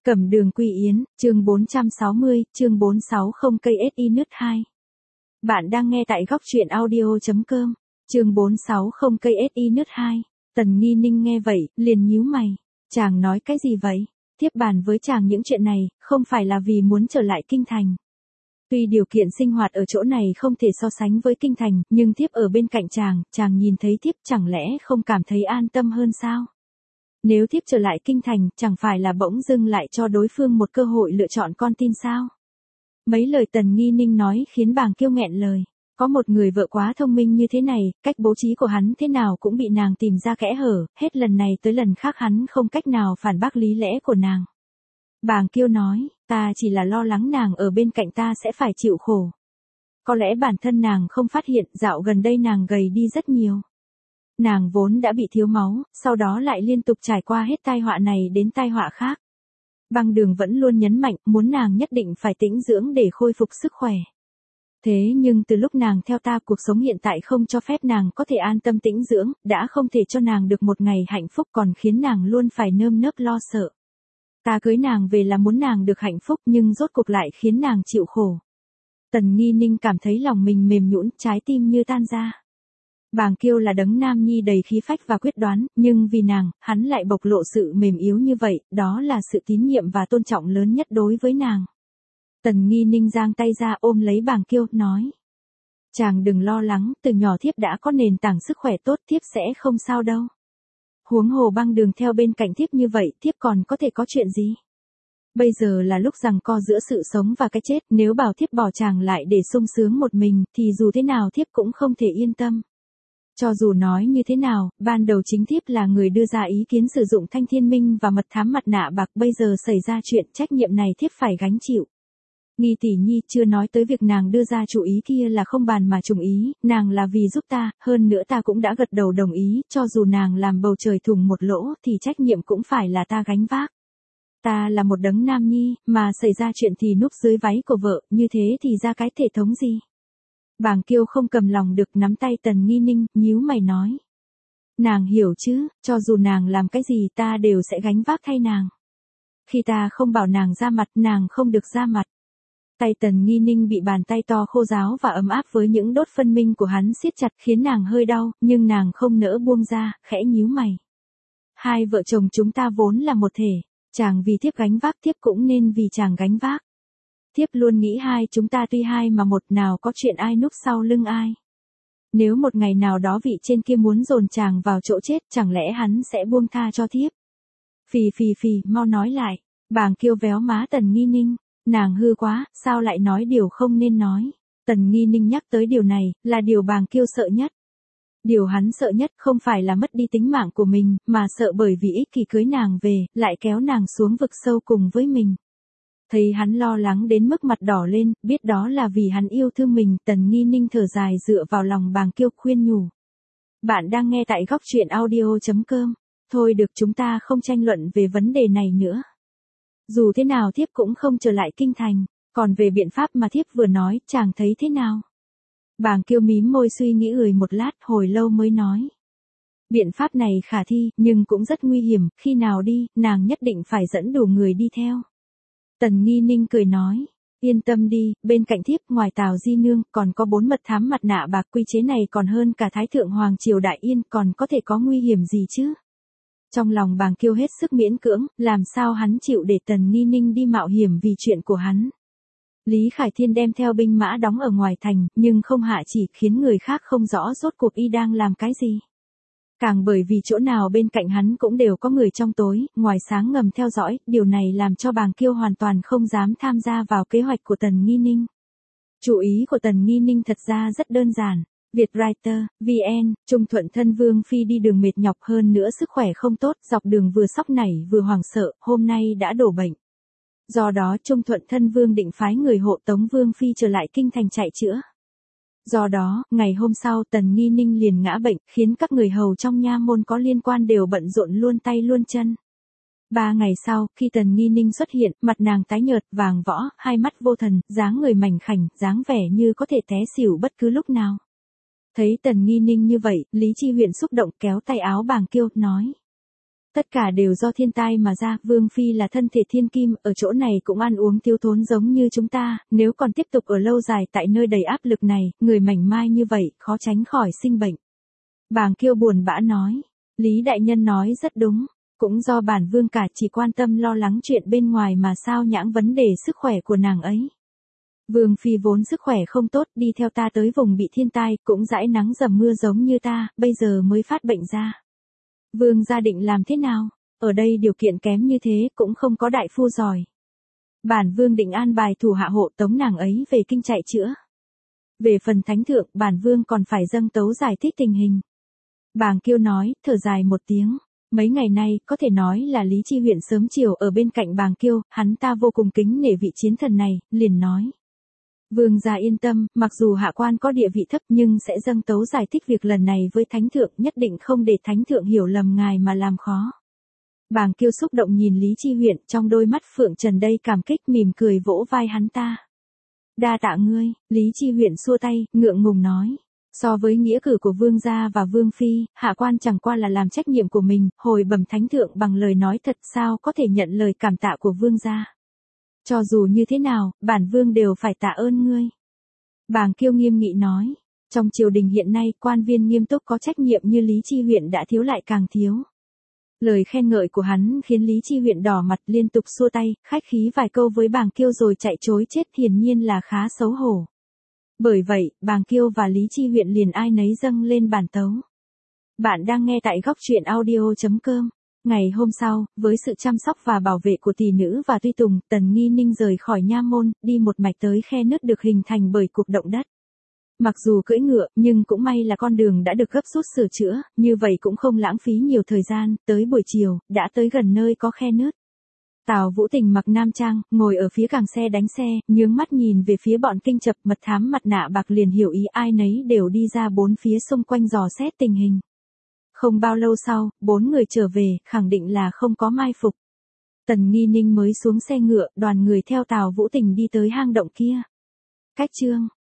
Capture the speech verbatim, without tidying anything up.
Cẩm Đường Quy Yến, chương bốn trăm sáu mươi, chương bốn sáu không cây ét i nứt hai. Bạn đang nghe tại góc truyện audio chấm com, chương bốn sáu không cây ét i nứt hai. Tần Nghi Ninh nghe vậy, liền nhíu mày. Chàng nói cái gì vậy? Thiếp bàn với chàng những chuyện này, không phải là vì muốn trở lại kinh thành. Tuy điều kiện sinh hoạt ở chỗ này không thể so sánh với kinh thành, nhưng thiếp ở bên cạnh chàng, chàng nhìn thấy thiếp chẳng lẽ không cảm thấy an tâm hơn sao? Nếu thiếp trở lại kinh thành, chẳng phải là bỗng dưng lại cho đối phương một cơ hội lựa chọn con tin sao? Mấy lời Tần Nghi Ninh nói khiến Bàng Kiêu nghẹn lời. Có một người vợ quá thông minh như thế này, cách bố trí của hắn thế nào cũng bị nàng tìm ra kẽ hở, hết lần này tới lần khác hắn không cách nào phản bác lý lẽ của nàng. Bàng Kiêu nói, ta chỉ là lo lắng nàng ở bên cạnh ta sẽ phải chịu khổ. Có lẽ bản thân nàng không phát hiện dạo gần đây nàng gầy đi rất nhiều. Nàng vốn đã bị thiếu máu, sau đó lại liên tục trải qua hết tai họa này đến tai họa khác. Băng Đường vẫn luôn nhấn mạnh muốn nàng nhất định phải tĩnh dưỡng để khôi phục sức khỏe. Thế nhưng từ lúc nàng theo ta, cuộc sống hiện tại không cho phép nàng có thể an tâm tĩnh dưỡng, đã không thể cho nàng được một ngày hạnh phúc, còn khiến nàng luôn phải nơm nớp lo sợ. Ta cưới nàng về là muốn nàng được hạnh phúc, nhưng rốt cuộc lại khiến nàng chịu khổ. Tần Nghi Ninh cảm thấy lòng mình mềm nhũn, trái tim như tan ra. Bàng Kiêu là đấng nam nhi đầy khí phách và quyết đoán, nhưng vì nàng, hắn lại bộc lộ sự mềm yếu như vậy, đó là sự tín nhiệm và tôn trọng lớn nhất đối với nàng. Tần Nghi Ninh giang tay ra ôm lấy Bàng Kiêu, nói. Chàng đừng lo lắng, từ nhỏ thiếp đã có nền tảng sức khỏe tốt, thiếp sẽ không sao đâu. Huống hồ Băng Đường theo bên cạnh thiếp như vậy, thiếp còn có thể có chuyện gì? Bây giờ là lúc giằng co giữa sự sống và cái chết, nếu bảo thiếp bỏ chàng lại để sung sướng một mình, thì dù thế nào thiếp cũng không thể yên tâm. Cho dù nói như thế nào, ban đầu chính thiếp là người đưa ra ý kiến sử dụng Thanh Thiên Minh và mật thám mặt nạ bạc, bây giờ xảy ra chuyện, trách nhiệm này thiếp phải gánh chịu. Nghi tỷ nhi, chưa nói tới việc nàng đưa ra chủ ý kia là không bàn mà trùng ý, nàng là vì giúp ta, hơn nữa ta cũng đã gật đầu đồng ý, cho dù nàng làm bầu trời thủng một lỗ thì trách nhiệm cũng phải là ta gánh vác. Ta là một đấng nam nhi, mà xảy ra chuyện thì núp dưới váy của vợ, như thế thì ra cái thể thống gì? Bàng Kiêu không cầm lòng được, nắm tay Tần Nghi Ninh, nhíu mày nói. Nàng hiểu chứ, cho dù nàng làm cái gì ta đều sẽ gánh vác thay nàng. Khi ta không bảo nàng ra mặt, nàng không được ra mặt. Tay Tần Nghi Ninh bị bàn tay to khô ráo và ấm áp với những đốt phân minh của hắn siết chặt khiến nàng hơi đau, nhưng nàng không nỡ buông ra, khẽ nhíu mày. Hai vợ chồng chúng ta vốn là một thể, chàng vì thiếp gánh vác, thiếp cũng nên vì chàng gánh vác. Thiếp luôn nghĩ hai chúng ta tuy hai mà một, nào có chuyện ai núp sau lưng ai. Nếu một ngày nào đó vị trên kia muốn dồn chàng vào chỗ chết, chẳng lẽ hắn sẽ buông tha cho thiếp? Phì phì phì, mau nói lại. Bàng Kiêu véo má Tần Nghi Ninh. Nàng hư quá, sao lại nói điều không nên nói. Tần Nghi Ninh nhắc tới điều này, là điều Bàng Kiêu sợ nhất. Điều hắn sợ nhất không phải là mất đi tính mạng của mình, mà sợ bởi vì ích kỷ cưới nàng về, lại kéo nàng xuống vực sâu cùng với mình. Thấy hắn lo lắng đến mức mặt đỏ lên, biết đó là vì hắn yêu thương mình, Tần Nghi Ninh thở dài dựa vào lòng Bàng Kiêu khuyên nhủ. Bạn đang nghe tại góc truyện audio chấm com. Thôi được, chúng ta không tranh luận về vấn đề này nữa. Dù thế nào thiếp cũng không trở lại kinh thành, còn về biện pháp mà thiếp vừa nói, chàng thấy thế nào? Bàng Kiêu mím môi suy nghĩ ười một lát, hồi lâu mới nói. Biện pháp này khả thi, nhưng cũng rất nguy hiểm, khi nào đi, nàng nhất định phải dẫn đủ người đi theo. Tần Nghi Ninh cười nói, yên tâm đi, bên cạnh thiếp ngoài Tào Di Nương, còn có bốn mật thám mặt nạ bạc, quy chế này còn hơn cả Thái Thượng Hoàng Triều Đại Yên, còn có thể có nguy hiểm gì chứ? Trong lòng Bàng Kiêu hết sức miễn cưỡng, làm sao hắn chịu để Tần Nghi Ninh đi mạo hiểm vì chuyện của hắn. Lý Khải Thiên đem theo binh mã đóng ở ngoài thành, nhưng không hạ chỉ, khiến người khác không rõ rốt cuộc y đang làm cái gì. Càng bởi vì chỗ nào bên cạnh hắn cũng đều có người trong tối, ngoài sáng ngầm theo dõi, điều này làm cho Bàng Kiêu hoàn toàn không dám tham gia vào kế hoạch của Tần Nghi Ninh. Chủ ý của Tần Nghi Ninh thật ra rất đơn giản. Vietwriter, vê en, Trung Thuận thân Vương Phi đi đường mệt nhọc, hơn nữa sức khỏe không tốt, dọc đường vừa sóc nảy vừa hoảng sợ, hôm nay đã đổ bệnh. Do đó Trung Thuận thân Vương định phái người hộ tống Vương Phi trở lại kinh thành chạy chữa. Do đó, ngày hôm sau Tần Nghi Ninh liền ngã bệnh, khiến các người hầu trong nha môn có liên quan đều bận rộn luôn tay luôn chân. Ba ngày sau, khi Tần Nghi Ninh xuất hiện, mặt nàng tái nhợt, vàng võ, hai mắt vô thần, dáng người mảnh khảnh, dáng vẻ như có thể té xỉu bất cứ lúc nào. Thấy Tần Nghi Ninh như vậy, Lý Chi Huyện xúc động kéo tay áo Bàng Kiêu, nói. Tất cả đều do thiên tai mà ra, Vương Phi là thân thể thiên kim, ở chỗ này cũng ăn uống thiếu thốn giống như chúng ta, nếu còn tiếp tục ở lâu dài tại nơi đầy áp lực này, người mảnh mai như vậy, khó tránh khỏi sinh bệnh. Bàng Kiêu buồn bã nói, Lý đại nhân nói rất đúng, cũng do bản vương cả chỉ quan tâm lo lắng chuyện bên ngoài mà sao nhãng vấn đề sức khỏe của nàng ấy. Vương Phi vốn sức khỏe không tốt, đi theo ta tới vùng bị thiên tai, cũng dãi nắng dầm mưa giống như ta, bây giờ mới phát bệnh ra. Vương gia định làm thế nào? Ở đây điều kiện kém như thế cũng không có đại phu giỏi. Bản vương định an bài thủ hạ hộ tống nàng ấy về kinh chạy chữa. Về phần thánh thượng, bản vương còn phải dâng tấu giải thích tình hình. Bàng Kiêu nói, thở dài một tiếng. Mấy ngày nay, có thể nói là Lý Chi Huyện sớm chiều ở bên cạnh Bàng Kiêu, hắn ta vô cùng kính nể vị chiến thần này, liền nói. Vương gia yên tâm, mặc dù hạ quan có địa vị thấp nhưng sẽ dâng tấu giải thích việc lần này với thánh thượng, nhất định không để thánh thượng hiểu lầm ngài mà làm khó. Bàng Kiêu xúc động nhìn Lý Chi Huyện, trong đôi mắt Phượng Trần đây cảm kích mỉm cười vỗ vai hắn ta. Đa tạ ngươi, Lý Chi Huyện xua tay, ngượng ngùng nói. So với nghĩa cử của vương gia và vương phi, hạ quan chẳng qua là làm trách nhiệm của mình, hồi bẩm thánh thượng bằng lời nói thật sao có thể nhận lời cảm tạ của vương gia. Cho dù như thế nào, bản vương đều phải tạ ơn ngươi. Bàng Kiêu nghiêm nghị nói, trong triều đình hiện nay quan viên nghiêm túc có trách nhiệm như Lý Chi Huyện đã thiếu lại càng thiếu. Lời khen ngợi của hắn khiến Lý Chi Huyện đỏ mặt liên tục xua tay, khách khí vài câu với Bàng Kiêu rồi chạy trối chết, hiển nhiên là khá xấu hổ. Bởi vậy, Bàng Kiêu và Lý Chi Huyện liền ai nấy dâng lên bản tấu. Bạn đang nghe tại góc truyện audio chấm com. Ngày hôm sau, với sự chăm sóc và bảo vệ của tỷ nữ và tùy tùng, Tần Nghi Ninh rời khỏi nha môn, đi một mạch tới khe nứt được hình thành bởi cuộc động đất. Mặc dù cưỡi ngựa, nhưng cũng may là con đường đã được gấp rút sửa chữa, như vậy cũng không lãng phí nhiều thời gian, tới buổi chiều, đã tới gần nơi có khe nứt. Tào Vũ Tình mặc nam trang, ngồi ở phía càng xe đánh xe, nhướng mắt nhìn về phía bọn kinh chập mật thám mặt nạ bạc liền hiểu ý, ai nấy đều đi ra bốn phía xung quanh dò xét tình hình. Không bao lâu sau, bốn người trở về, khẳng định là không có mai phục. Tần Nghi Ninh mới xuống xe ngựa, đoàn người theo Tào Vũ Tình đi tới hang động kia. Cách chương